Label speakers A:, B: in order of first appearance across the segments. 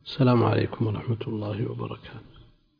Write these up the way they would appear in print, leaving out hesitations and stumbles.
A: السلام عليكم ورحمة الله وبركاته.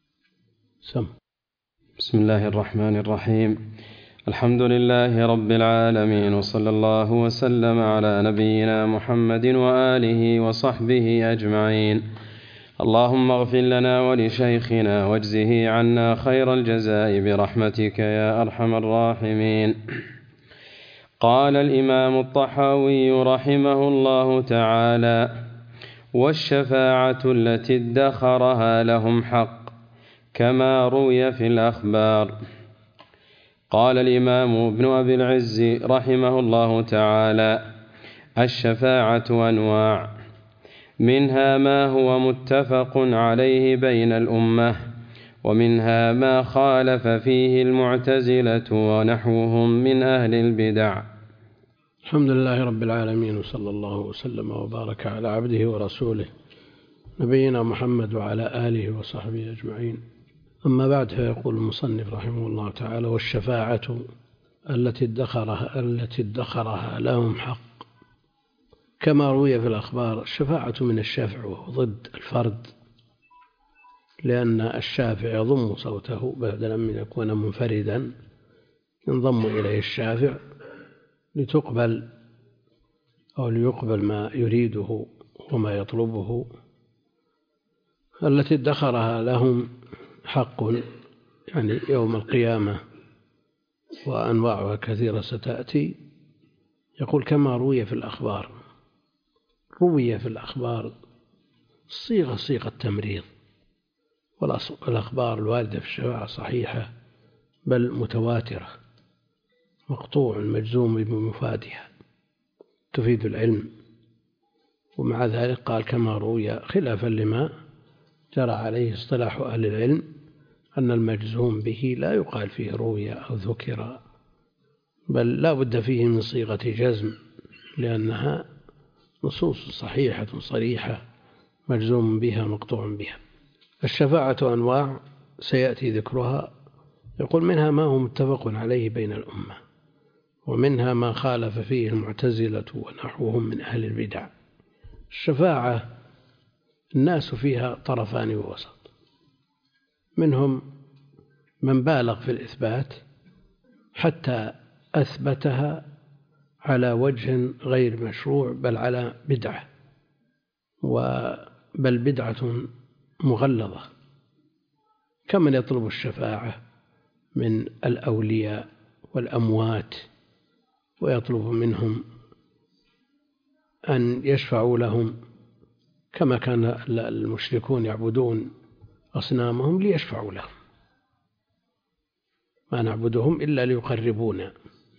B: بسم الله الرحمن الرحيم. الحمد لله رب العالمين، وصلى الله وسلم على نبينا محمد وآله وصحبه أجمعين. اللهم اغفر لنا ولشيخنا واجزه عنا خير الجزاء برحمتك يا أرحم الراحمين. قال الإمام الطحاوي رحمه الله تعالى: والشفاعة التي ادخرها لهم حق كما روي في الأخبار. قال الإمام ابن أبي العز رحمه الله تعالى: الشفاعة أنواع، منها ما هو متفق عليه بين الأمة، ومنها ما خالف فيه المعتزلة ونحوهم من أهل البدع.
A: الحمد لله رب العالمين، وصلى الله وسلم وبارك على عبده ورسوله نبينا محمد وعلى آله وصحبه أجمعين. أما بعد، فيقول المصنف رحمه الله تعالى: والشفاعة التي ادخرها لهم حق كما روي في الأخبار. الشفاعة من الشفع، وهو ضد الفرد، لأن الشافع يضم صوته بدلا من يكون منفردا، ينضم إليه الشافع ليقبل ما يريده وما يطلبه. التي ادخرها لهم حق، يعني يوم القيامة، وأنواعها كثيرة ستأتي. يقول كما روي في الأخبار. روي في الأخبار صيغة تمريض، والأخبار الواردة في الشفاعة صحيحة بل متواترة، مقطوع مجزوم بمفادها، تفيد العلم. ومع ذلك قال كما روي، خلافا لما جرى عليه اصطلاح أهل العلم، أن المجزوم به لا يقال فيه روي أو ذكر، بل لا بد فيه من صيغة جزم، لأنها نصوص صحيحة صريحة مجزوم بها مقطوع بها. الشفاعة أنواع سيأتي ذكرها. يقول منها ما هو متفق عليه بين الأمة، ومنها ما خالف فيه المعتزلة ونحوهم من أهل البدع. الشفاعة الناس فيها طرفان ووسط، منهم من بالغ في الإثبات حتى أثبتها على وجه غير مشروع، بل على بدعة، بل بدعة مغلظة، كمن يطلب الشفاعة من الأولياء والأموات، ويطلب منهم أن يشفعوا لهم، كما كان المشركون يعبدون أصنامهم ليشفعوا لهم، ما نعبدهم إلا ليقربونا،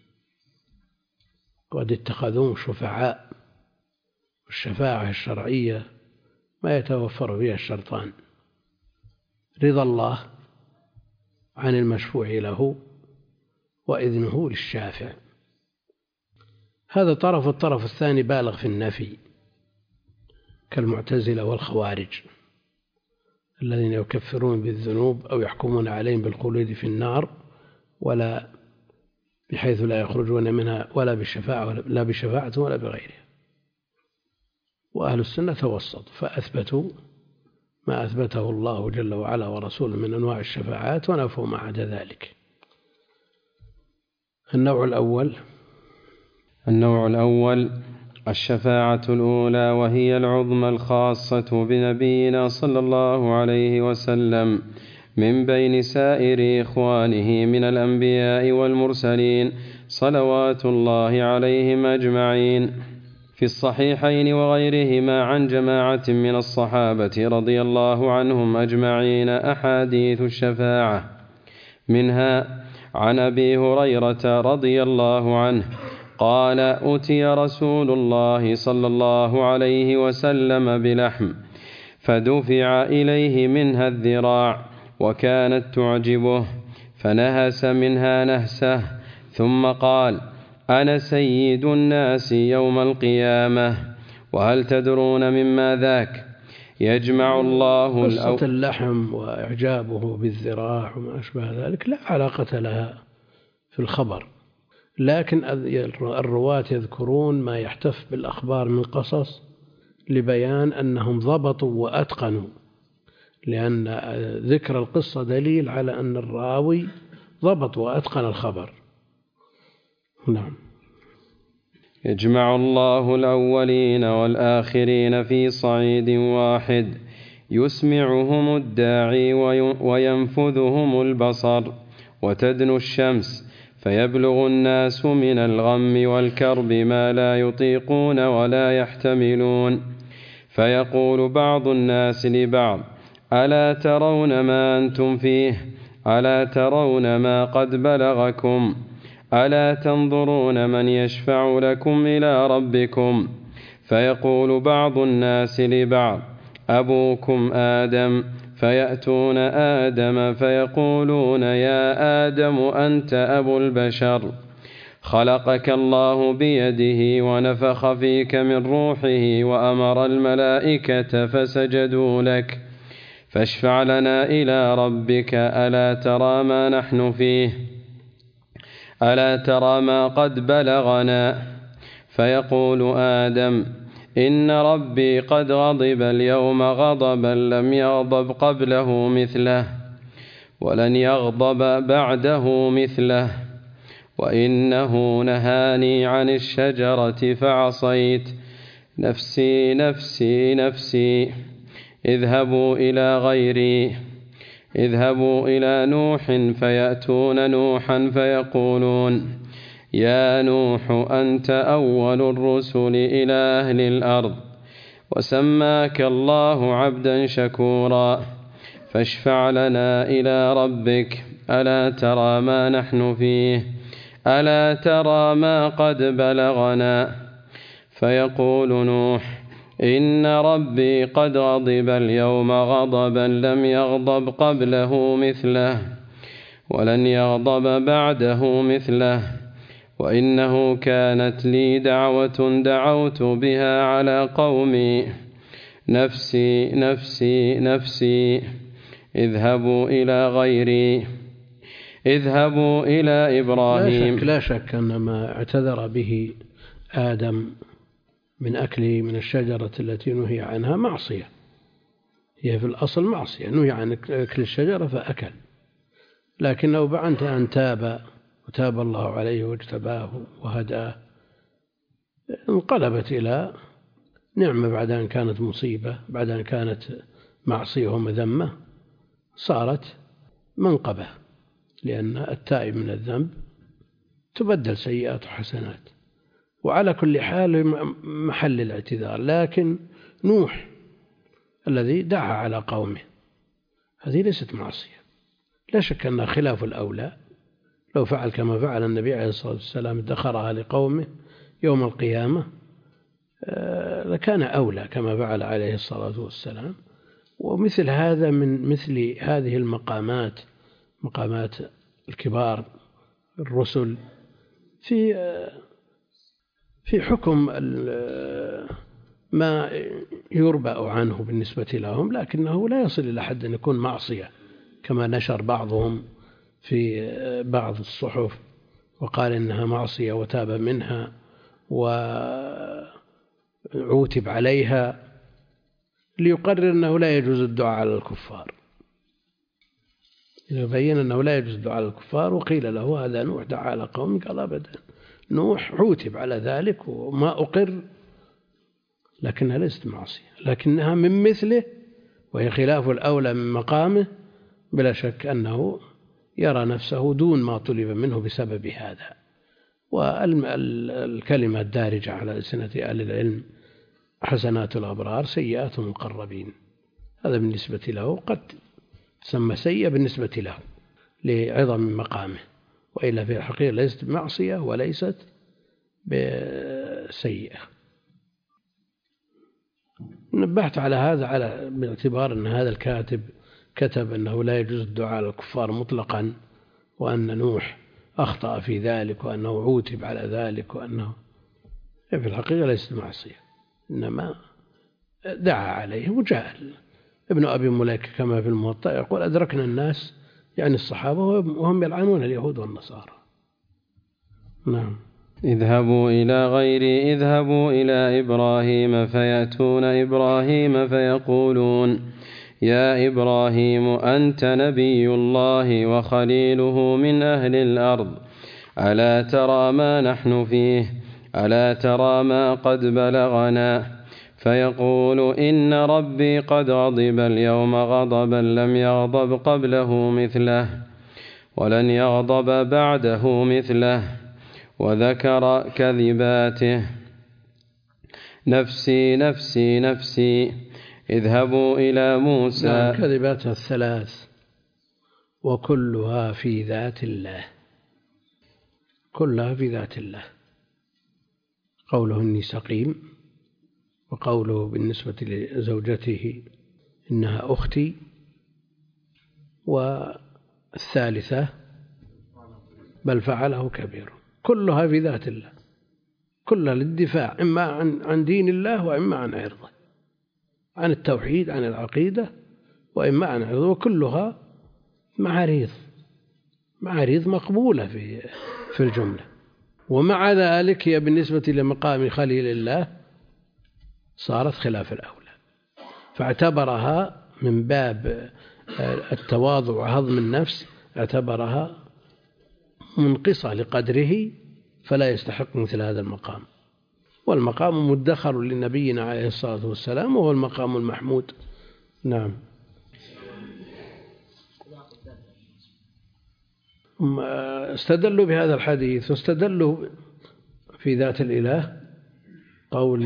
A: قد اتخذوهم شفعاء. الشفاعة الشرعية ما يتوفر فيها الشرطان: رضا الله عن المشفوع له، وإذنه للشافع. هذا طرف. الطرف الثاني بالغ في النفي، كالمعتزلة والخوارج الذين يكفرون بالذنوب أو يحكمون عليهم بالخلود في النار، ولا بحيث لا يخرجون منها ولا بشفاعة ولا بغيرها. وأهل السنة توسط، فأثبتوا ما أثبته الله جل وعلا ورسوله من أنواع الشفاعات، ونفوا ما عدا ذلك. النوع الأول
B: الشفاعة الأولى، وهي العظمى الخاصة بنبينا صلى الله عليه وسلم من بين سائر إخوانه من الأنبياء والمرسلين صلوات الله عليهم أجمعين. في الصحيحين وغيرهما عن جماعة من الصحابة رضي الله عنهم أجمعين أحاديث الشفاعة، منها عن أبي هريرة رضي الله عنه قال: أتي رسول الله صلى الله عليه وسلم بلحم فدفع إليه منها الذراع، وكانت تعجبه، فنهس منها نهسه، ثم قال: أنا سيد الناس يوم القيامة، وهل تدرون مما ذاك؟ يجمع الله
A: قصة اللحم وإعجابه بالذراع وما أشبه ذلك لا علاقة لها في الخبر، لكن الرواة يذكرون ما يحتف بالأخبار من قصص لبيان أنهم ضبطوا وأتقنوا، لأن ذكر القصة دليل على أن الراوي ضبط وأتقن الخبر. نعم.
B: يجمع الله الأولين والآخرين في صعيد واحد، يسمعهم الداعي وينفذهم البصر، وتدنو الشمس فيبلغ الناس من الغم والكرب ما لا يطيقون ولا يحتملون، فيقول بعض الناس لبعض: ألا ترون ما أنتم فيه؟ ألا ترون ما قد بلغكم؟ ألا تنظرون من يشفع لكم إلى ربكم؟ فيقول بعض الناس لبعض: أبوكم آدم. فيأتون آدم فيقولون: يا آدم أنت أبو البشر، خلقك الله بيده ونفخ فيك من روحه وأمر الملائكة فسجدوا لك، فاشفع لنا إلى ربك. ألا ترى ما نحن فيه؟ ألا ترى ما قد بلغنا؟ فيقول آدم: إن ربي قد غضب اليوم غضبا لم يغضب قبله مثله ولن يغضب بعده مثله، وإنه نهاني عن الشجرة فعصيت، نفسي نفسي نفسي. اذهبوا إلى غيري، اذهبوا إلى نوح فيأتون نوحا فيقولون: يا نوح أنت أول الرسل إلى أهل الأرض، وسماك الله عبدا شكورا، فاشفع لنا إلى ربك. ألا ترى ما نحن فيه؟ ألا ترى ما قد بلغنا؟ فيقول نوح: إن ربي قد غضب اليوم غضبا لم يغضب قبله مثله ولن يغضب بعده مثله، وإنه كانت لي دعوة دعوت بها على قومي، نفسي نفسي نفسي. اذهبوا إلى غيري، اذهبوا إلى إبراهيم.
A: لا شك أن ما اعتذر به آدم من أكله من الشجرة التي نهي عنها معصية، هي في الأصل معصية، نهي عن أكل الشجرة فأكل، لكنه بعد أن تاب وتاب الله عليه واجتباه وهداه انقلبت إلى نعمة بعد أن كانت مصيبة، بعد أن كانت معصية ومذمة صارت منقبة، لأن التائب من الذنب تبدل سيئات وحسنات. وعلى كل حال محل الاعتذار. لكن نوح الذي دعا على قومه هذه ليست معصية، لا شك أنها خلاف الأولى. لو فعل كما فعل النبي عليه الصلاة والسلام ادخرها لقومه يوم القيامة لكان أولى كما فعل عليه الصلاة والسلام. ومثل هذا من مثل هذه المقامات، مقامات الكبار الرسل في حكم ما يربأ عنه بالنسبة لهم، لكنه لا يصل إلى حد أن يكون معصية كما نشر بعضهم في بعض الصحف وقال إنها معصية وتاب منها وعوتب عليها ليقرر أنه لا يجوز الدعاء على الكفار، يبين أنه لا يجوز الدعاء على الكفار. وقيل له: هذا نوح دعا على قوم، قال: أبدا، نوح عوتب على ذلك وما أقر، لكنها ليست معصية، لكنها من مثله وهي خلاف الأولى من مقامه. بلا شك أنه يرى نفسه دون ما طلب منه بسبب هذا. والكلمة الدارجة على ألسنة أهل العلم: حسنات الأبرار سيئات المقربين، هذا بالنسبة له قد تسمى سيئة بالنسبة له لعظم مقامه، وإلا في الحقيقة ليست معصية وليست بسيئة. نبهت على هذا باعتبار أن هذا الكاتب كتب أنه لا يجوز الدعاء على الكفار مطلقا، وأن نوح أخطأ في ذلك، وأنه عوتب على ذلك، وأنه في الحقيقة ليست معصية، إنما دعا عليه. وجاء ابن أبي مليكة كما في الموطأ يقول: أدركنا الناس يعني الصحابة وهم يلعنون اليهود والنصارى. نعم.
B: اذهبوا إلى إبراهيم فيأتون إبراهيم فيقولون يا إبراهيم أنت نبي الله وخليله من أهل الأرض، ألا ترى ما نحن فيه؟ ألا ترى ما قد بلغنا؟ فيقول إن ربي قد غضب اليوم غضبا لم يغضب قبله مثله ولن يغضب بعده مثله، وذكر كذباته. نفسي نفسي نفسي اذهبوا إلى موسى.
A: كذباتها الثلاث وكلها في ذات الله، كلها في ذات الله. قوله إني سقيم، وقوله بالنسبة لزوجته إنها أختي، والثالثة بل فعله كبير، كلها في ذات الله، كلها للدفاع إما عن دين الله وإما عن عرضه، عن التوحيد عن العقيدة وإما عن عرضه، وكلها معاريض مقبولة في الجملة. ومع ذلك هي بالنسبة لمقام خليل الله صارت خلاف الأولى، فاعتبرها من باب التواضع وهضم النفس، اعتبرها منقصة لقدره فلا يستحق مثل هذا المقام. والمقام مدخر لنبينا عليه الصلاة والسلام، وهو المقام المحمود. نعم. استدلوا بهذا الحديث، واستدلوا في ذات الإله قول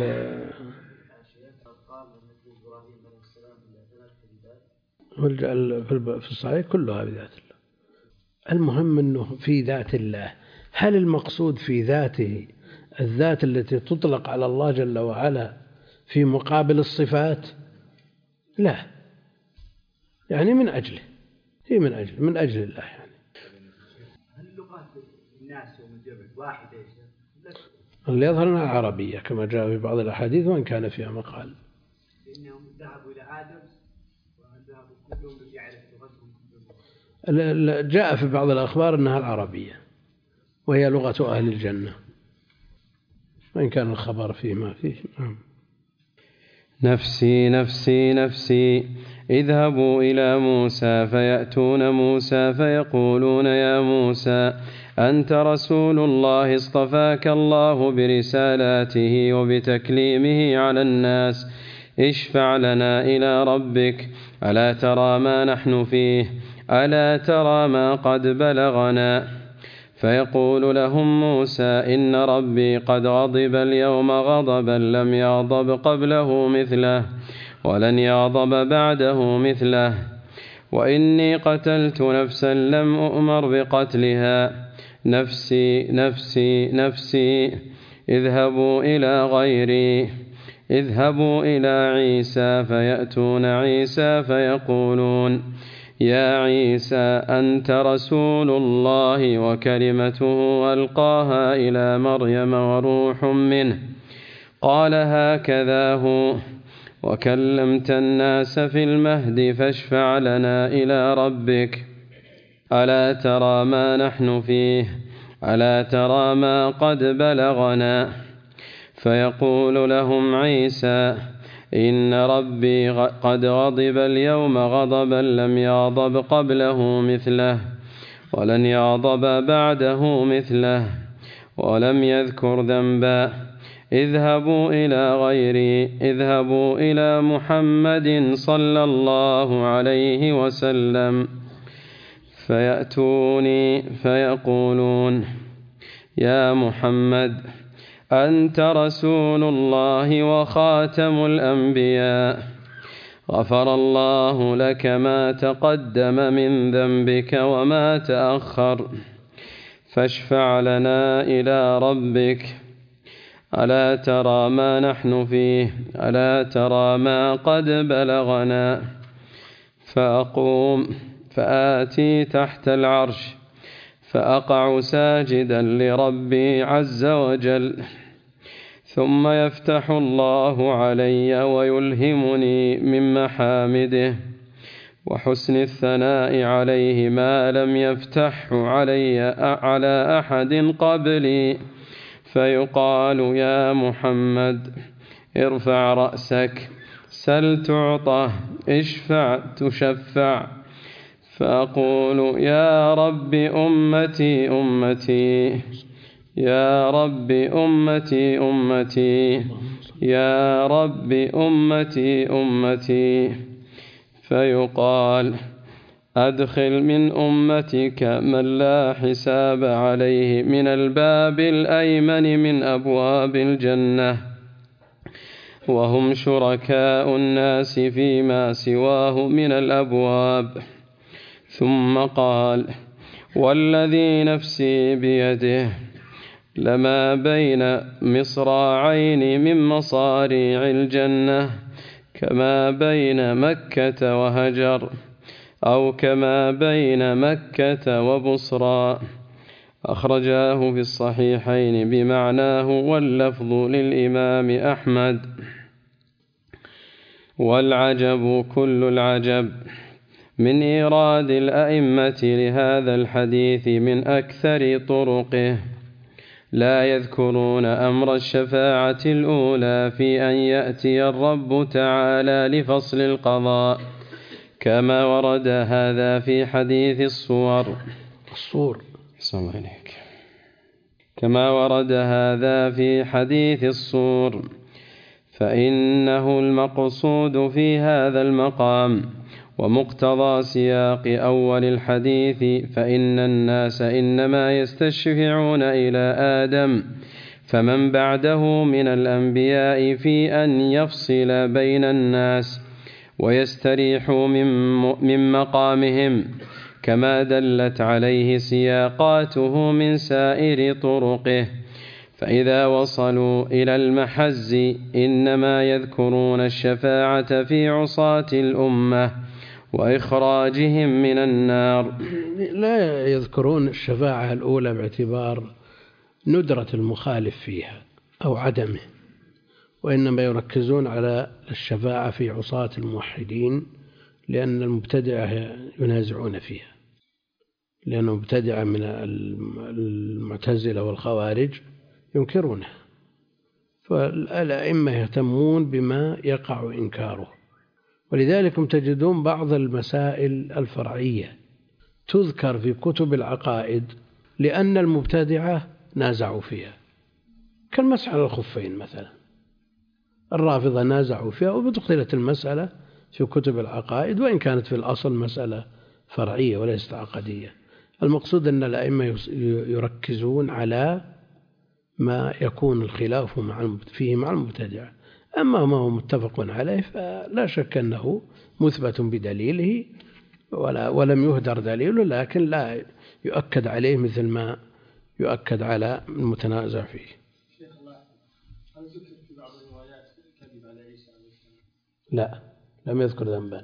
A: في الصحيح كلها بذات الله. المهم أنه في ذات الله. هل المقصود في ذاته الذات التي تطلق على الله جل وعلا في مقابل الصفات؟ لا، يعني من أجله، هي من أجل الله. يعني
C: هل اللغات الناس يوم الجمع واحدة؟
A: اللي يظهر أنها عربية كما جاء في بعض الأحاديث وإن كان فيها مقال.
C: إنهم ذهبوا إلى آدم وذهبوا كلهم يعرف لغتهم.
A: جاء في بعض الأخبار أنها العربية وهي لغة أهل الجنة، وإن كان الخبر فيه ما فيه.
B: نفسي نفسي نفسي اذهبوا إلى موسى فيأتون موسى فيقولون يا موسى أنت رسول الله اصطفاك الله برسالاته وبتكليمه على الناس، اشفع لنا إلى ربك، ألا ترى ما نحن فيه؟ ألا ترى ما قد بلغنا؟ فيقول لهم موسى إن ربي قد غضب اليوم غضبا لم يغضب قبله مثله ولن يغضب بعده مثله، وإني قتلت نفسا لم أؤمر بقتلها، نفسي نفسي نفسي اذهبوا إلى غيري. اذهبوا إلى عيسى فيأتون عيسى فيقولون يا عيسى أنت رسول الله وكلمته ألقاها إلى مريم وروح منه، قال هكذا هو، وكلمت الناس في المهد فاشفع لنا إلى ربك، ألا ترى ما نحن فيه؟ ألا ترى ما قد بلغنا؟ فيقول لهم عيسى إن ربي قد غضب اليوم غضبا لم يغضب قبله مثله ولن يغضب بعده مثله، ولم يذكر ذنبا. اذهبوا إلى غيري، اذهبوا إلى محمد صلى الله عليه وسلم فيأتوني فيقولون يا محمد أنت رسول الله وخاتم الأنبياء، غفر الله لك ما تقدم من ذنبك وما تأخر، فاشفع لنا إلى ربك، ألا ترى ما نحن فيه؟ ألا ترى ما قد بلغنا؟ فأقوم فآتي تحت العرش فأقع ساجدا لربي عز وجل، ثم يفتح الله علي ويلهمني من محامده وحسن الثناء عليه ما لم يفتح علي على أحد قبلي، فيقال يا محمد ارفع رأسك، سل تعطى، اشفع تشفع. فأقول يا رب أمتي أمتي، يا رب أمتي أمتي، يا رب أمتي أمتي. فيقال أدخل من أمتك من لا حساب عليه من الباب الأيمن من أبواب الجنة، وهم شركاء الناس فيما سواه من الأبواب. ثم قال والذي نفسي بيده لما بين مصراعين من مصاريع الجنة كما بين مكة وهجر، أو كما بين مكة وبصرى. أخرجاه في الصحيحين بمعناه واللفظ للإمام أحمد. والعجب كل العجب من إيراد الأئمة لهذا الحديث من أكثر طرقه، لا يذكرون أمر الشفاعة الأولى في أن يأتي الرب تعالى لفصل القضاء، كما ورد هذا في حديث الصور. كما ورد هذا في حديث الصور، فإنه المقصود في هذا المقام ومقتضى سياق أول الحديث، فإن الناس إنما يستشفعون إلى آدم فمن بعده من الأنبياء في أن يفصل بين الناس ويستريحوا من مقامهم، كما دلت عليه سياقاته من سائر طرقه. فإذا وصلوا إلى المحز إنما يذكرون الشفاعة في عصاة الأمة وإخراجهم من النار،
A: لا يذكرون الشفاعة الأولى باعتبار ندرة المخالف فيها أو عدمه، وإنما يركزون على الشفاعة في عصاة الموحدين، لأن المبتدعة ينازعون فيها، لأن المبتدعة من المعتزلة والخوارج ينكرونه، فالأئمة يهتمون بما يقع إنكاره. ولذلك تجدون بعض المسائل الفرعية تذكر في كتب العقائد لأن المبتدعة نازعوا فيها، كالمسح الخفين مثلا، الرافضة نازعوا فيها وبدخلت المسألة في كتب العقائد، وإن كانت في الأصل مسألة فرعية وليست عقدية. المقصود أن الأئمة يركزون على ما يكون الخلاف فيه مع المبتدعة، أما ما هو متفق عليه فلا شك أنه مثبت بدليله ولم يهدر دليله، لكن لا يؤكد عليه مثل ما يؤكد على المتنازع فيه.
C: شيخ الله، هل ذكر في بعض الروايات الكذب على عيسى عليه السلام؟
A: لا، لم يذكر ذنبا.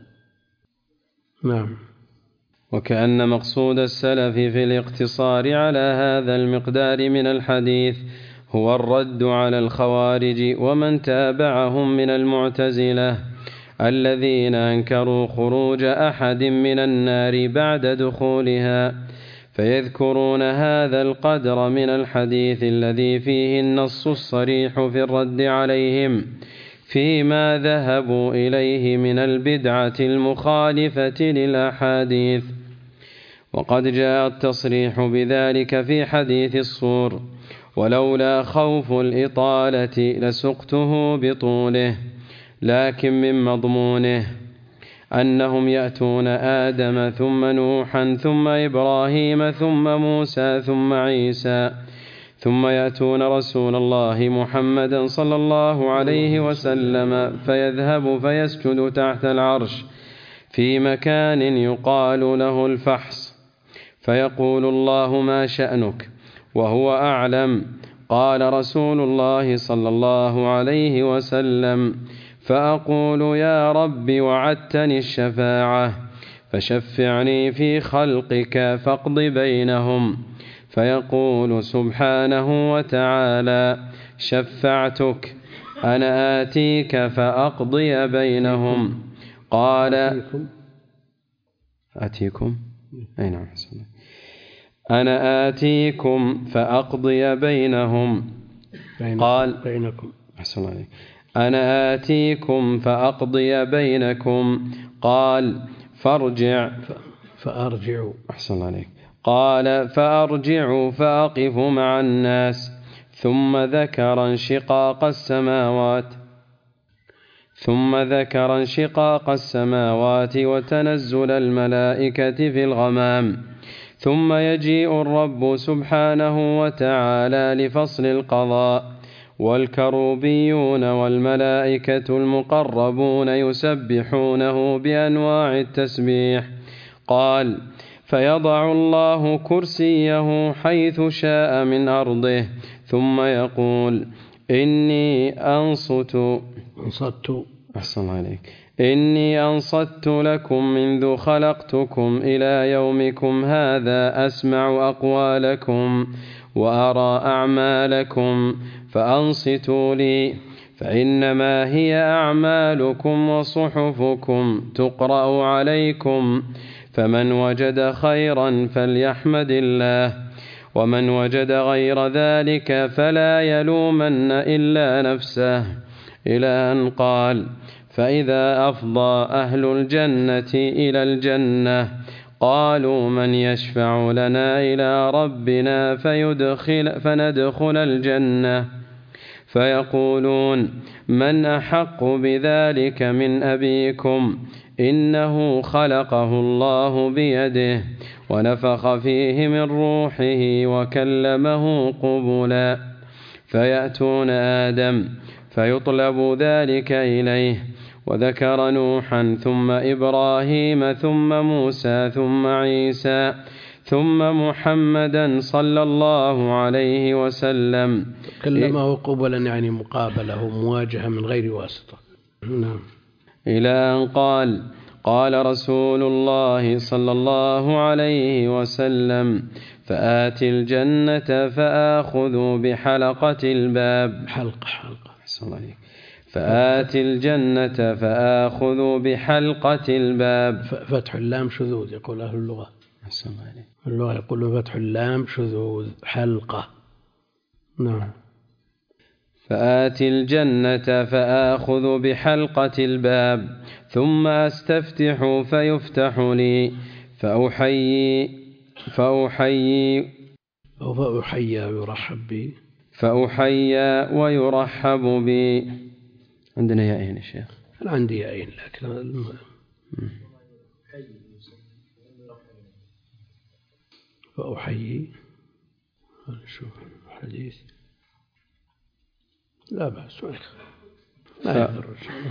A: نعم.
B: وكأن مقصود السلف في الاقتصار على هذا المقدار من الحديث هو الرد على الخوارج ومن تابعهم من المعتزلة الذين أنكروا خروج أحد من النار بعد دخولها، فيذكرون هذا القدر من الحديث الذي فيه النص الصريح في الرد عليهم فيما ذهبوا إليه من البدعة المخالفة للأحاديث. وقد جاء التصريح بذلك في حديث الصور: ولولا خوف الإطالة لسقته بطوله، لكن من مضمونه أنهم يأتون آدم ثم نوحا ثم إبراهيم ثم موسى ثم عيسى، ثم يأتون رسول الله محمدا صلى الله عليه وسلم فيذهب فيسجد تحت العرش في مكان يقال له الفحص، فيقول الله ما شأنك وهو أعلم، قال رسول الله صلى الله عليه وسلم: فأقول يا رب وعدتني الشفاعة فشفعني في خلقك فاقض بينهم، فيقول سبحانه وتعالى: شفعتك أنا آتيك فأقضي بينهم. قال: آتيكم أي نعم، أنا آتيكم فأقضي بينهم. قال
A: بينكم.
B: أحسن عليك. أنا آتيكم فأقضي بينكم. قال
A: فأرجعوا.
B: أحسن عليك. قال فأرجعوا فأقف مع الناس. ثم ذكر انشقاق السماوات وتنزل الملائكة في الغمام. ثم يجيء الرب سبحانه وتعالى لفصل القضاء، والكروبيون والملائكة المقربون يسبحونه بأنواع التسبيح. قال فيضع الله كرسيه حيث شاء من أرضه، ثم يقول إني أنصت لكم منذ خلقتكم إلى يومكم هذا، أسمع أقوالكم وأرى أعمالكم، فأنصتوا لي، فإنما هي أعمالكم وصحفكم تقرأ عليكم، فمن وجد خيرا فليحمد الله، ومن وجد غير ذلك فلا يلومن إلا نفسه. إلى أن قال فإذا أفضى أهل الجنة إلى الجنة قالوا من يشفع لنا إلى ربنا فندخل الجنة، فيقولون من أحق بذلك من أبيكم، إنه خلقه الله بيده ونفخ فيه من روحه وكلمه قبلا. فيأتون آدم فيطلب ذلك إليه، وذكر نوحا ثم إبراهيم ثم موسى ثم عيسى ثم محمدا صلى الله عليه وسلم.
A: كلمه قبلا يعني مقابله مواجهة من غير واسطة. نعم.
B: إلى أن قال رسول الله صلى الله عليه وسلم فآتي الجنة فآخذ بحلقة الباب. فآتي الجنة فآخذ بحلقة الباب.
A: فتح اللام شذوذ يقول أهل اللغة. اللغة يقول فتح اللام شذوذ حلقة. نعم.
B: فآتي الجنة فآخذ بحلقة الباب، ثم أستفتح فيفتح لي، فأحيى ويرحب بي. عندنا يائين يا شيخ.
A: أنا عندي يائين لكن فأحيي. نشوف الحديث. لا بأس لا يضر.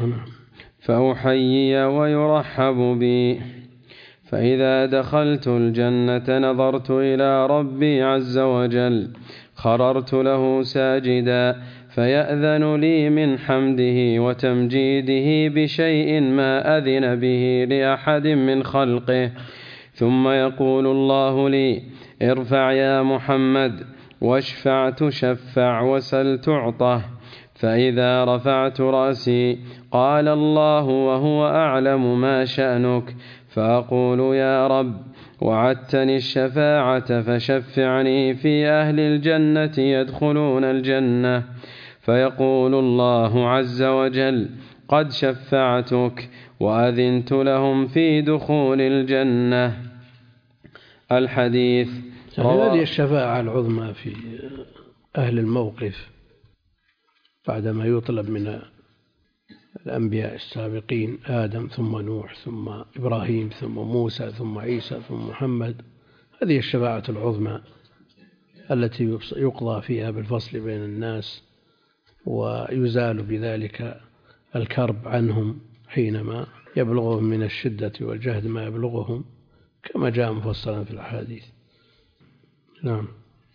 B: فأحيي ويرحب بي. فإذا دخلت الجنة نظرت إلى ربي عز وجل، خررت له ساجدا، فيأذن لي من حمده وتمجيده بشيء ما أذن به لأحد من خلقه. ثم يقول الله لي ارفع يا محمد، واشفع تشفع، وسل تعطه. فإذا رفعت رأسي قال الله وهو أعلم ما شأنك، فأقول يا رب وعدتني الشفاعة فشفعني في أهل الجنة يدخلون الجنة. فيقول الله عز وجل قد شفعتك وأذنت لهم في دخول الجنة. الحديث.
A: هذه الشفاعة العظمى في أهل الموقف بعدما يطلب من الأنبياء السابقين آدم ثم نوح ثم إبراهيم ثم موسى ثم عيسى ثم محمد، هذه الشفاعة العظمى التي يقضى فيها بالفصل بين الناس ويزال بذلك الكرب عنهم حينما يبلغهم من الشدة والجهد ما يبلغهم، كما جاء مفصلا في الأحاديث. نعم.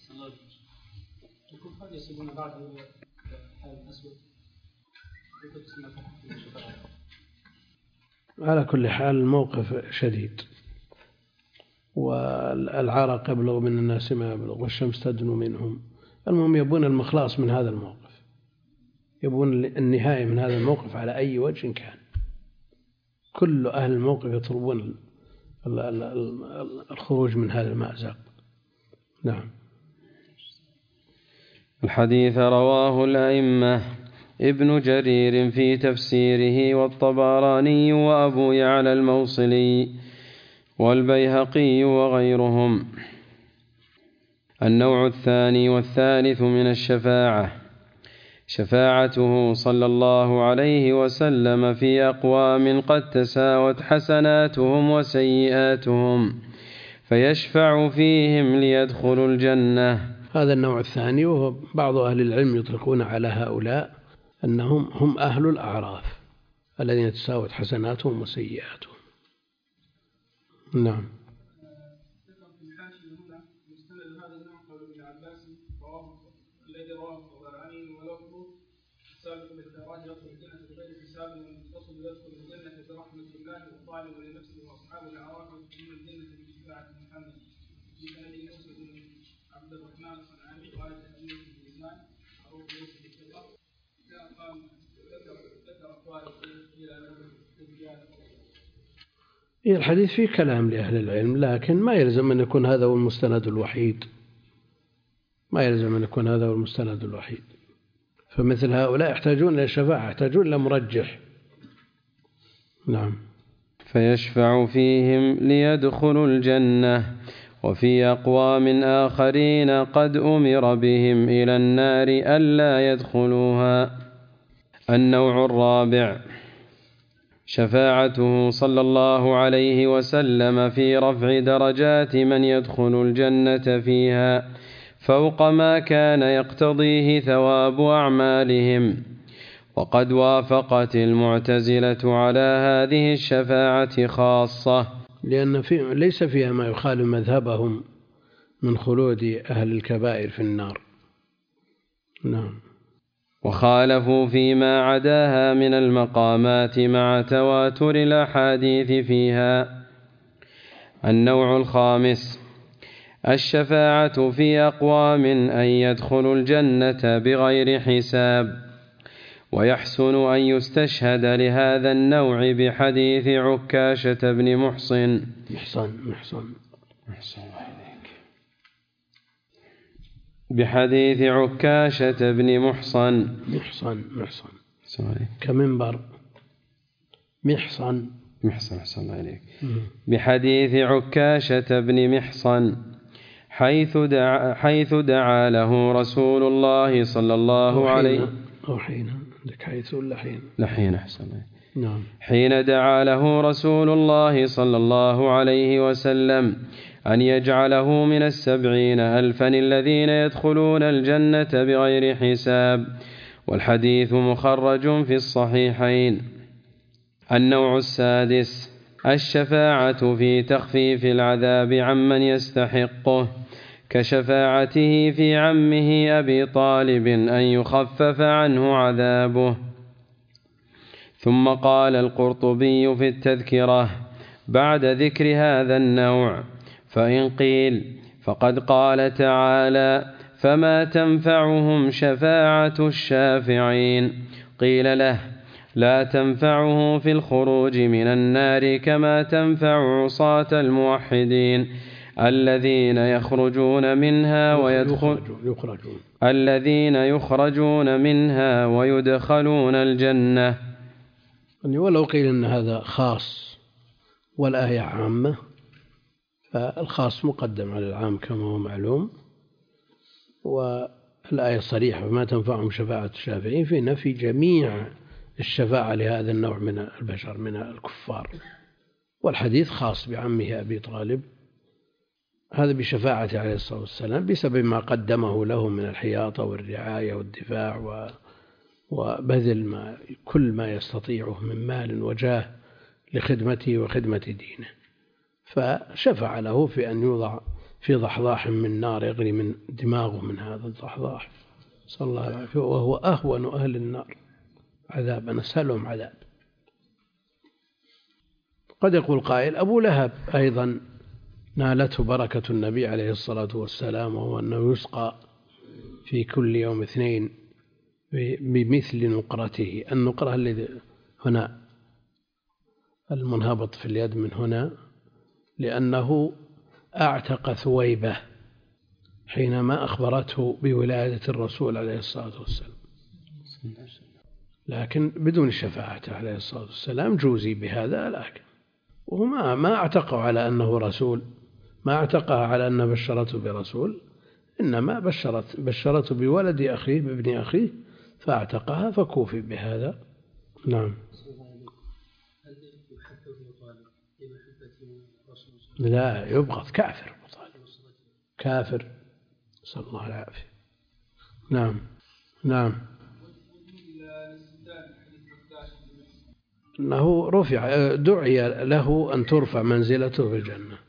A: على كل حال الموقف شديد، والعرق يبلغ من الناس ما يبلغ، والشمس تدنو منهم. المهم يبون المخلاص من هذا الموقف، يبون النهاية من هذا الموقف على أي وجه كان. كل أهل الموقف يطلبون الخروج من هذا المأزق. نعم.
B: الحديث رواه الأئمة ابن جرير في تفسيره والطبراني وأبو يعلى الموصلي والبيهقي وغيرهم. النوع الثاني والثالث من الشفاعة شفاعته صلى الله عليه وسلم في أقوام قد تساوت حسناتهم وسيئاتهم فيشفع فيهم ليدخلوا الجنة.
A: هذا النوع الثاني، وهو بعض أهل العلم يطلقون على هؤلاء أنهم هم أهل الأعراف الذين تساوت حسناتهم وسيئاتهم. نعم. الحديث فيه كلام لأهل العلم، لكن ما يلزم أن يكون هذا هو المستند الوحيد، ما يلزم أن يكون هذا هو المستند الوحيد. فمثل هؤلاء يحتاجون إلى الشفاعة، يحتاجون إلى مرجح. نعم.
B: فيشفع فيهم ليدخلوا الجنة. وفي أقوام آخرين قد أمر بهم إلى النار ألا يدخلوها. النوع الرابع شفاعته صلى الله عليه وسلم في رفع درجات من يدخل الجنة فيها فوق ما كان يقتضيه ثواب أعمالهم. وقد وافقت المعتزلة على هذه الشفاعة خاصة،
A: لأن ليس فيها ما يخالف مذهبهم من خلود أهل الكبائر في النار. نعم.
B: وخالفوا فيما عداها من المقامات مع تواتر الأحاديث فيها. النوع الخامس الشفاعة في أقوام أن يدخلوا الجنة بغير حساب. ويحسن أن يستشهد لهذا النوع بحديث عكاشة بن محصن بحديث عكاشة بن محصن
A: كمنبر محصن
B: بحديث عكاشة بن محصن حيث دعا له رسول الله صلى الله عليه حين دعا له رسول الله صلى الله عليه وسلم أن يجعله من 70,000 الذين يدخلون الجنة بغير حساب. والحديث مخرج في الصحيحين. النوع السادس الشفاعة في تخفيف العذاب عمن يستحقه كشفاعته في عمه أبي طالب أن يخفف عنه عذابه. ثم قال القرطبي في التذكرة بعد ذكر هذا النوع: فإن قيل فقد قال تعالى: فما تنفعهم شفاعة الشافعين. قيل له: لا تنفعه في الخروج من النار كما تنفع عصاة الموحدين الذين يخرجون منها ويدخلون الجنة.
A: ولو قيل إن هذا خاص والآية عامة، فالخاص مقدم على العام كما هو معلوم، والآية صريحة: فما تنفعهم شفاعة الشافعين في نفي جميع الشفاعة لهذا النوع من البشر من الكفار. والحديث خاص بعمه أبي طالب، هذا بشفاعته عليه الصلاة والسلام بسبب ما قدمه له من الحياطة والرعاية والدفاع وبذل كل ما يستطيعه من مال وجاه لخدمته وخدمة دينه، فشفع له في أن يوضع في ضحضاح من نار يغلي من دماغه من هذا الضحضاح صلى الله عليه وسلم، وهو أهون أهل النار عذابا، أسهلهم عذاب. قد يقول قائل: أبو لهب أيضا نالته بركة النبي عليه الصلاة والسلام، وهو أنه يسقى في كل يوم 2 بمثل نقرته. النقرة الذي هنا المنهبط في اليد من هنا، لأنه أعتق ثويبة حينما أخبرته بولادة الرسول عليه الصلاة والسلام، لكن بدون شفاعته عليه الصلاة والسلام جوزي بهذا، لكن وهو ما اعتقوا على أنه رسول، ما اعتقها على أن بشرته برسول، إنما بشرته بولد أخيه بابن أخيه فاعتقها فكوفي بهذا. نعم. لا يبغض، كافر، كافر، صلى الله العافية. نعم. نعم. أنه رفع، دعي له أن ترفع منزلته في الجنة.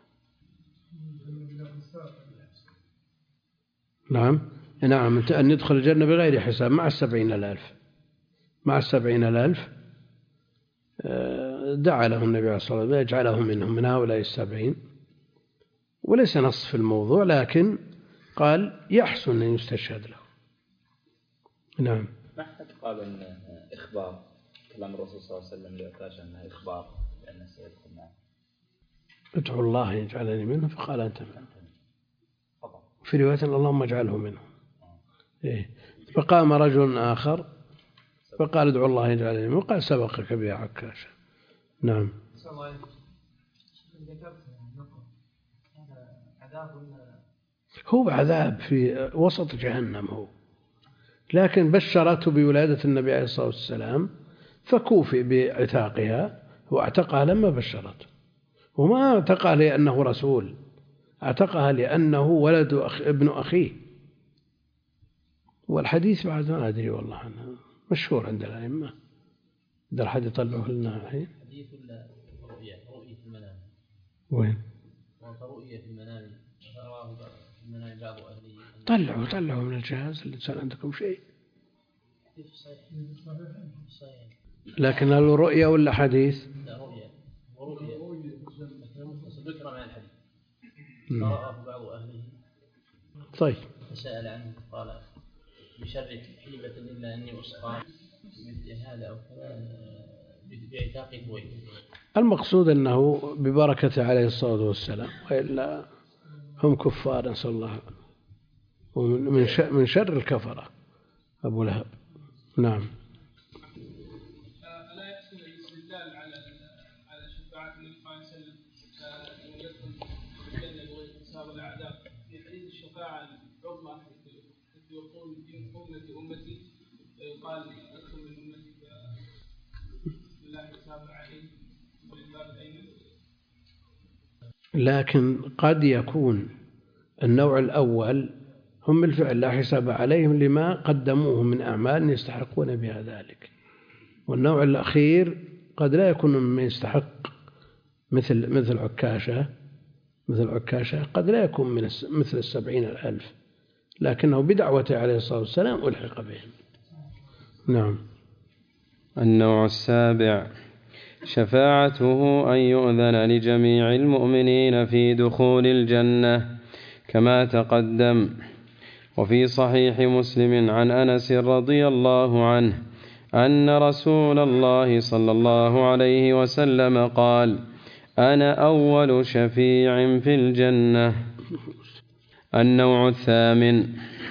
A: نعم. نعم، أن يدخل الجنة بغير حساب مع 70,000، مع 70,000 دعا له النبي عليه الصلاة والسلام يجعله منهم، من هؤلاء 70، وليس نص في الموضوع، لكن قال يحسن أن يستشهد له. نعم.
D: ما اعتقد أن إخبار كلام الرسول صلى الله عليه وسلم لعكاشة أنه إخبار لأنه سيدخل معه؟
A: ادعو الله يجعلني منه فقال أنت منه، في رواية اللهم اجعله منه. إيه. فقام رجل آخر فقال ادعو الله يجعلني منه، وقال سبقك بها عكاشة. نعم. هو عذاب في وسط جهنم هو، لكن بشرته بولادة النبي عليه الصلاة والسلام فكوفي بعتاقها، واعتقها لما بشرته، وما اعتقها لأنه رسول، اعتقها لأنه ولد ابن أخيه. والحديث بعد ما أدري والله عنه، مشهور عند الأئمة. ده الحديث يطلعه لنا الحين.
E: حديث رؤية في المنام.
A: وين؟
E: رؤية في المنام، فراه في المنام بعض أهله.
A: طلعوا من الجهاز اللي صار عندكم شيء.
E: صحيح.
A: لكن هل رؤية ولا حديث؟
E: لا، رؤية. ذكر مع الحديث. فراه بعض أهله.
A: طيب.
E: فسأل عنه قال بشر حيلة إلا أني أسقى مثل هذا أو بعتاق بويه.
A: المقصود أنه ببركة عليه الصلاة والسلام، وإلا هم كفار، نسأل الله، من شر الكفرة أبو لهب. نعم.
F: ألا يحصل الاستدلال على شفاعة النبي صلى الله عليه وسلم أن يدخل الجنة بغير حساب ولا عذاب في حديث الشفاعة العظمى، حيث يقول من أمتي فيقال أدخل من أمتي بسم الله حساب عليه والباب الأيمن.
A: لكن قد يكون النوع الأول هم بالفعل لا حساب عليهم لما قدموه من أعمال يستحقون بها ذلك، والنوع الأخير قد لا يكون مما يستحق، مثل عكاشة قد لا يكون من مثل 70,000، لكنه بدعوته عليه الصلاة والسلام ألحق بهم. نعم.
B: النوع السابع شفاعته أن يؤذن لجميع المؤمنين في دخول الجنة كما تقدم. وفي صحيح مسلم عن أنس رضي الله عنه أن رسول الله صلى الله عليه وسلم قال: أنا أول شفيع في الجنة. النوع الثامن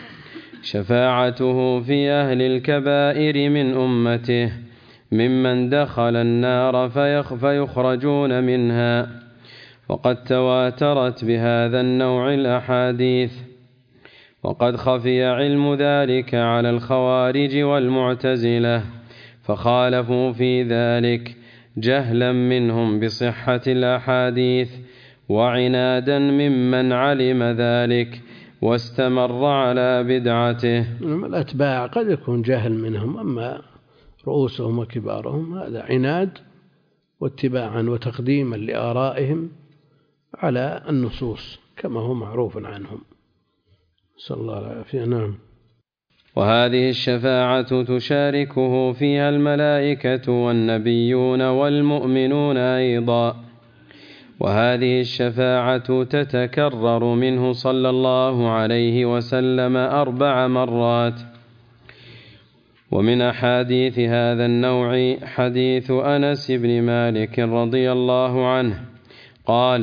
B: شفاعته في أهل الكبائر من أمته ممن دخل النار فيخرجون منها، وقد تواترت بهذا النوع الأحاديث، وقد خفي علم ذلك على الخوارج والمعتزلة فخالفوا في ذلك جهلا منهم بصحة الأحاديث وعنادا ممن علم ذلك واستمر على بدعته.
A: الأتباع قد يكون جهل منهم، أما رؤوسهم وكبارهم هذا عناد واتباعا وتقديما لآرائهم على النصوص كما هو معروف عنهم، صلى الله العافية. نعم.
B: وهذه الشفاعة تشاركه فيها الملائكة والنبيون والمؤمنون أيضا، وهذه الشفاعة تتكرر منه صلى الله عليه وسلم 4 مرات. ومن أحاديث هذا النوع حديث أنس بن مالك رضي الله عنه قال: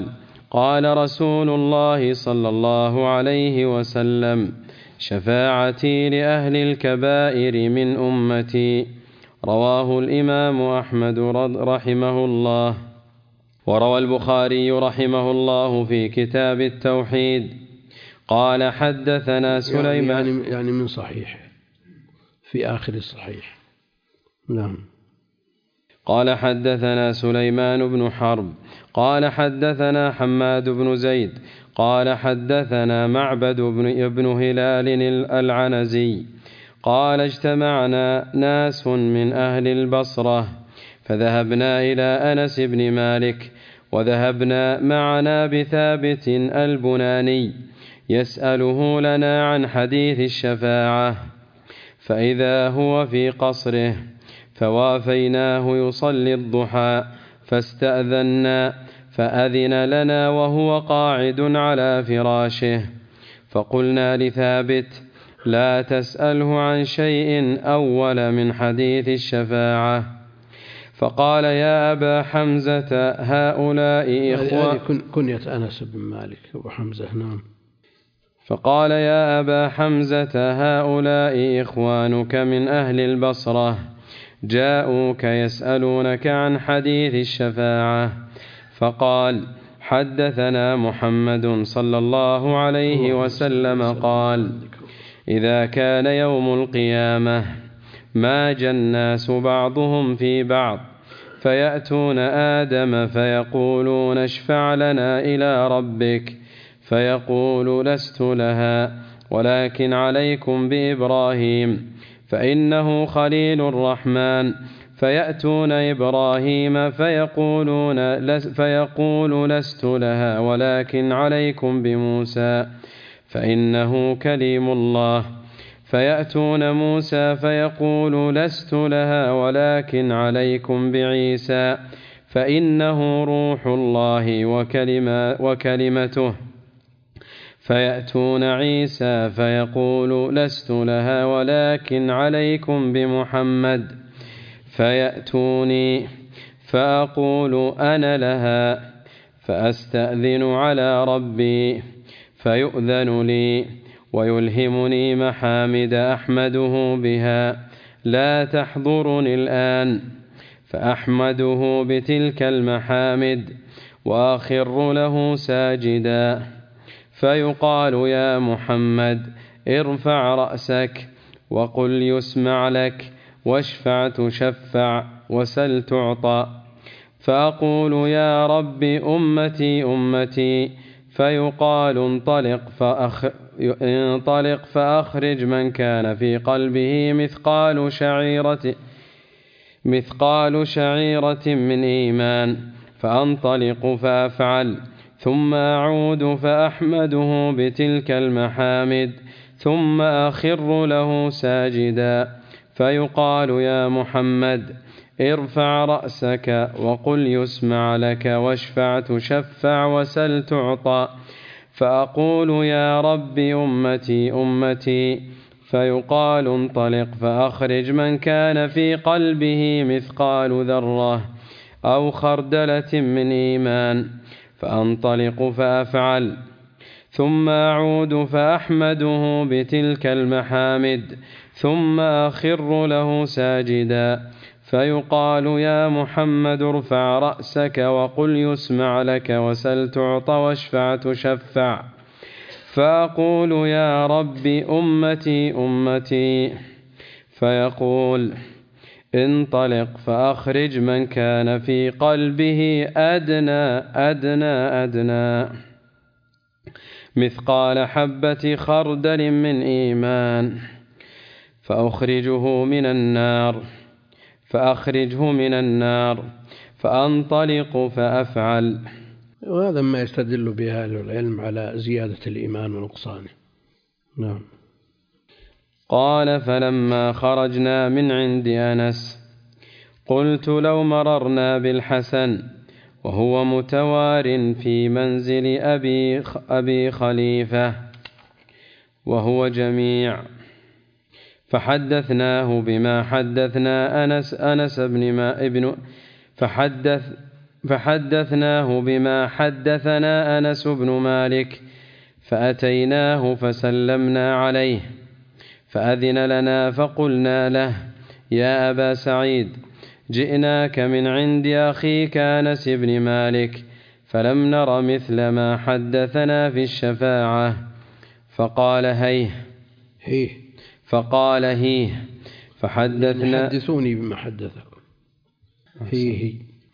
B: قال رسول الله صلى الله عليه وسلم: شفاعتي لأهل الكبائر من أمتي. رواه الإمام أحمد رحمه الله. وروى البخاري رحمه الله في كتاب التوحيد قال: حدثنا سليمان
A: يعني من صحيح في آخر الصحيح. نعم.
B: قال: حدثنا سليمان بن حرب قال: حدثنا حماد بن زيد قال: حدثنا معبد بن هلال العنزي قال: اجتمعنا ناس من أهل البصرة فذهبنا إلى أنس بن مالك، وذهبنا معنا بثابت البناني يسأله لنا عن حديث الشفاعة، فإذا هو في قصره، فوافيناه يصلي الضحى، فاستأذنا فأذن لنا وهو قاعد على فراشه، فقلنا لثابت: لا تسأله عن شيء أول من حديث الشفاعة. فقال: يا أبا حمزة هؤلاء إخوة.
A: كنية أنس بن مالك أبو حمزة. نعم.
B: فقال: يا أبا حمزة هؤلاء إخوانك من أهل البصرة جاءوك يسألونك عن حديث الشفاعة. فقال: حدثنا محمد صلى الله عليه وسلم قال: إذا كان يوم القيامة ماج الناس بعضهم في بعض، فيأتون آدم فيقولون: اشفع لنا إلى ربك، فيقول: لست لها، ولكن عليكم بإبراهيم فإنه خليل الرحمن. فيأتون إبراهيم فيقول: لست لها، ولكن عليكم بموسى فإنه كليم الله. فيأتون موسى فيقول: لست لها، ولكن عليكم بعيسى فإنه روح الله وكلمته. فيأتون عيسى فيقول: لست لها، ولكن عليكم بمحمد. فيأتوني فأقول: أنا لها، فأستأذن على ربي فيؤذن لي ويلهمني محامد أحمده بها لا تحضرني الآن، فأحمده بتلك المحامد وأخر له ساجدا، فيقال: يا محمد ارفع رأسك وقل يسمع لك، واشفع تشفع، وسل تعطى. فأقول: يا رب أمتي أمتي، فيقال: انطلق فأخرج من كان في قلبه مثقال شعيرة من إيمان، فأنطلق فأفعل، ثم أعود فأحمده بتلك المحامد، ثم أخر له ساجدا، فيقال: يا محمد ارفع رأسك وقل يسمع لك، واشفع تشفع، وسل تعطى. فأقول: يا رب أمتي أمتي، فيقال: انطلق فأخرج من كان في قلبه مثقال ذرة أو خردلة من إيمان، فأنطلق فأفعل، ثم أعود فأحمده بتلك المحامد، ثم أخر له ساجدا، فيقال: يا محمد ارفع رأسك وقل يسمع لك، وسل تعطى، واشفع تشفع. فأقول: يا رب أمتي أمتي، فيقول: انطلق فأخرج من كان في قلبه أدنى مثقال حبة خردل من إيمان، فأخرجه من النار فأنطلق فأفعل.
A: وهذا ما يستدل به أهل العلم على زيادة الإيمان ونقصانه. نعم.
B: قال: فلما خرجنا من عند أنس قلت: لو مررنا بالحسن وهو متوار في منزل أبي خليفة وهو جميع، فحدثناه بما حدثنا فحدثناه بما حدثنا أنس بن مالك، فأتيناه فسلمنا عليه فأذن لنا فقلنا له: يا أبا سعيد، جئناك من عند أخيك أنس بن مالك، فلم نر مثل ما حدثنا في الشفاعة. فقال: هيه. فقال: هيه. فحدثنا.
A: حدثوني بما حدثكم. هيه.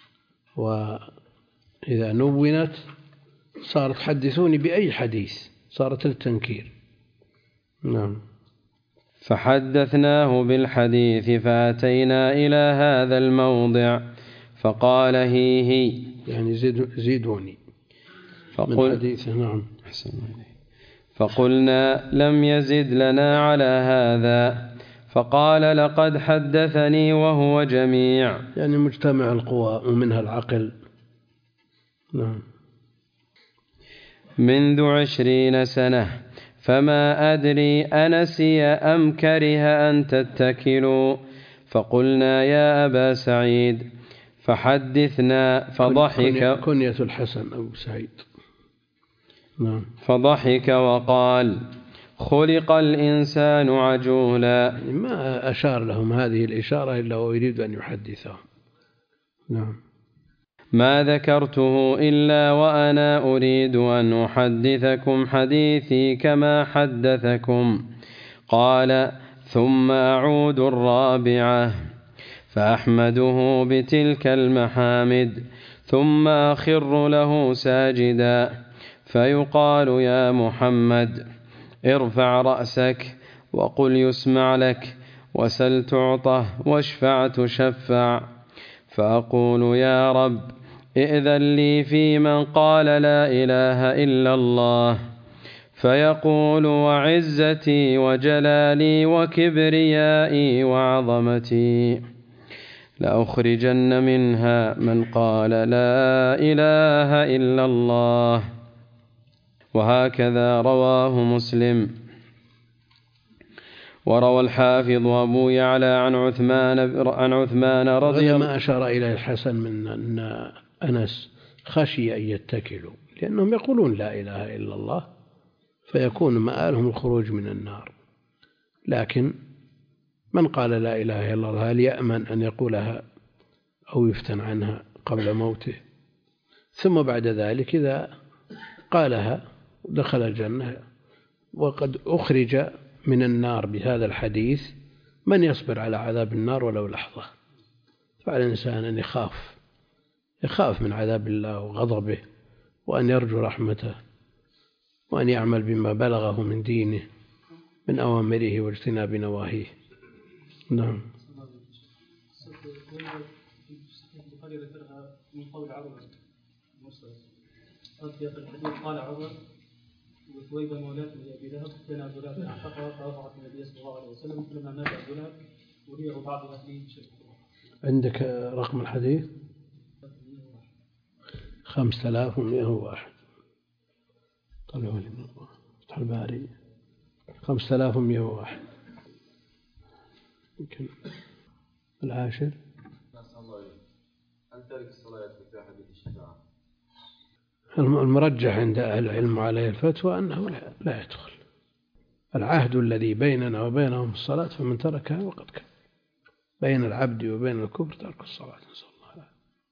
A: وإذا نونت صارت حدثوني بأي حديث، صارت التنكير. نعم.
B: فحدثناه بالحديث فأتينا إلى هذا الموضع فقال: هي
A: يعني زيدوني من حديثه. نعم.
B: فقلنا: لم يزد لنا على هذا. فقال: لقد حدثني وهو جميع،
A: يعني مجتمع القوى ومنها العقل. نعم.
B: منذ 20 سنة، فما أدري أنسي أم كره أن تتكلوا. فقلنا: يا أبا سعيد فحدثنا. فضحك.
A: كنية الحسن أبو سعيد. نعم.
B: فضحك وقال: خلق الإنسان عجولا.
A: يعني ما أشار لهم هذه الإشارة إلا ويريد أن يحدثهم. نعم.
B: ما ذكرته إلا وأنا أريد أن أحدثكم حديثي كما حدثكم. قال: ثم أعود الرابعة فأحمده بتلك المحامد، ثم أخر له ساجدا، فيقال: يا محمد، ارفع رأسك وقل يسمع لك، وسل تعطه، واشفع تشفع. فأقول: يا رب، ائذن لي في من قال لا إله إلا الله. فيقول: وعزتي وجلالي وكبريائي وعظمتي لأخرجن منها من قال لا إله إلا الله. وهكذا رواه مسلم. وروى الحافظ أبو يعلى عن عثمان رضي الله.
A: ما أشار إلى الحسن من أن أنس خشي أن يتكلوا، لأنهم يقولون لا إله إلا الله، فيكون مآلهم الخروج من النار. لكن من قال لا إله إلا الله هل يأمن أن يقولها أو يفتن عنها قبل موته؟ ثم بعد ذلك إذا قالها دخل الجنة. وقد أخرج من النار بهذا الحديث من يصبر على عذاب النار ولو لحظة. فعلى الإنسان أن يخاف من عذاب الله وغضبه، وأن يرجو رحمته، وأن يعمل بما بلغه من دينه من أوامره واجتناب نواهيه. نعم.
G: من قول عمر قال عمر: وثويبة مولاة لأبي لهب كان أبو لهب أعتقها فرفعت النبي صلى الله عليه وسلم، فلما مات أبو لهب وليه بعض أهله شرك.
A: عندك رقم الحديث؟ 5101. طلعوا لي من فتح الباري. 5101. يمكن العاشر.
H: هل ترك الصلاة في حديث الشفاعة؟
A: المرجح عند أهل العلم عليه الفتوى أنه لا يدخل. العهد الذي بيننا وبينهم الصلاة، فمن تركها وقد كفر. بين العبد وبين الكفر ترك الصلاة، نسأل الله.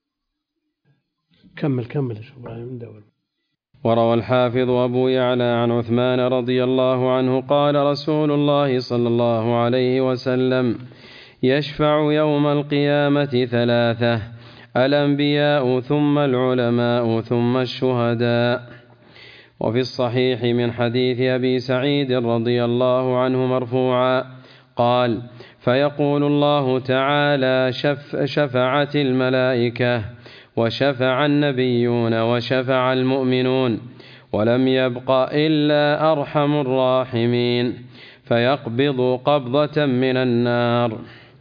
A: كمل شو إبراهيم دور.
B: وروى الحافظ أبو يعلى عن عثمان رضي الله عنه قال: رسول الله صلى الله عليه وسلم: يشفع يوم القيامة 3: الأنبياء، ثم العلماء، ثم الشهداء. وفي الصحيح من حديث أبي سعيد رضي الله عنه مرفوعا قال: فيقول الله تعالى: شفعت الملائكة، وشفع النبيون، وشفع المؤمنون، ولم يبق إلا أرحم الراحمين، فيقبض قبضة من النار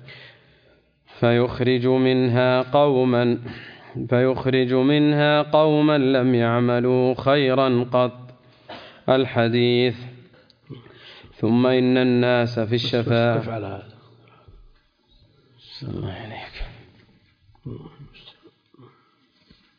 B: فيخرج منها قوما لم يعملوا خيرا قط. الحديث. ثم إن الناس في الشفاعة.
A: افعل هذا.
B: الله عليك.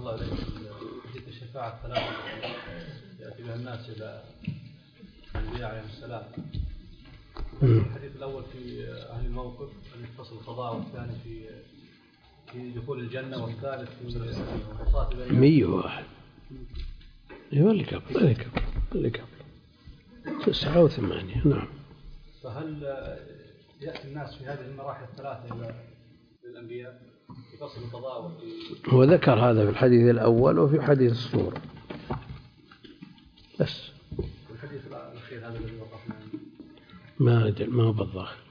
G: الله عليك حديث الشفاعة الثلاثة يأتي بها الناس إلى الأنبياء عليهم السلام. الحديث الأول في أهل الموقف أن يتصل القضاء، والثاني في دخول الجنة، والثالث في العصاة بين
A: 101. ايوه اللي قبل 9 و8. نعم.
G: فهل يأتي الناس في هذه المراحل الثلاثة إلى الأنبياء في فصل القضاء
A: هو ذكر هذا في الحديث الأول وفي حديث الصورة بس.
G: والحديث الأخير هذا الذي وقفنا
A: ما بالظاهر.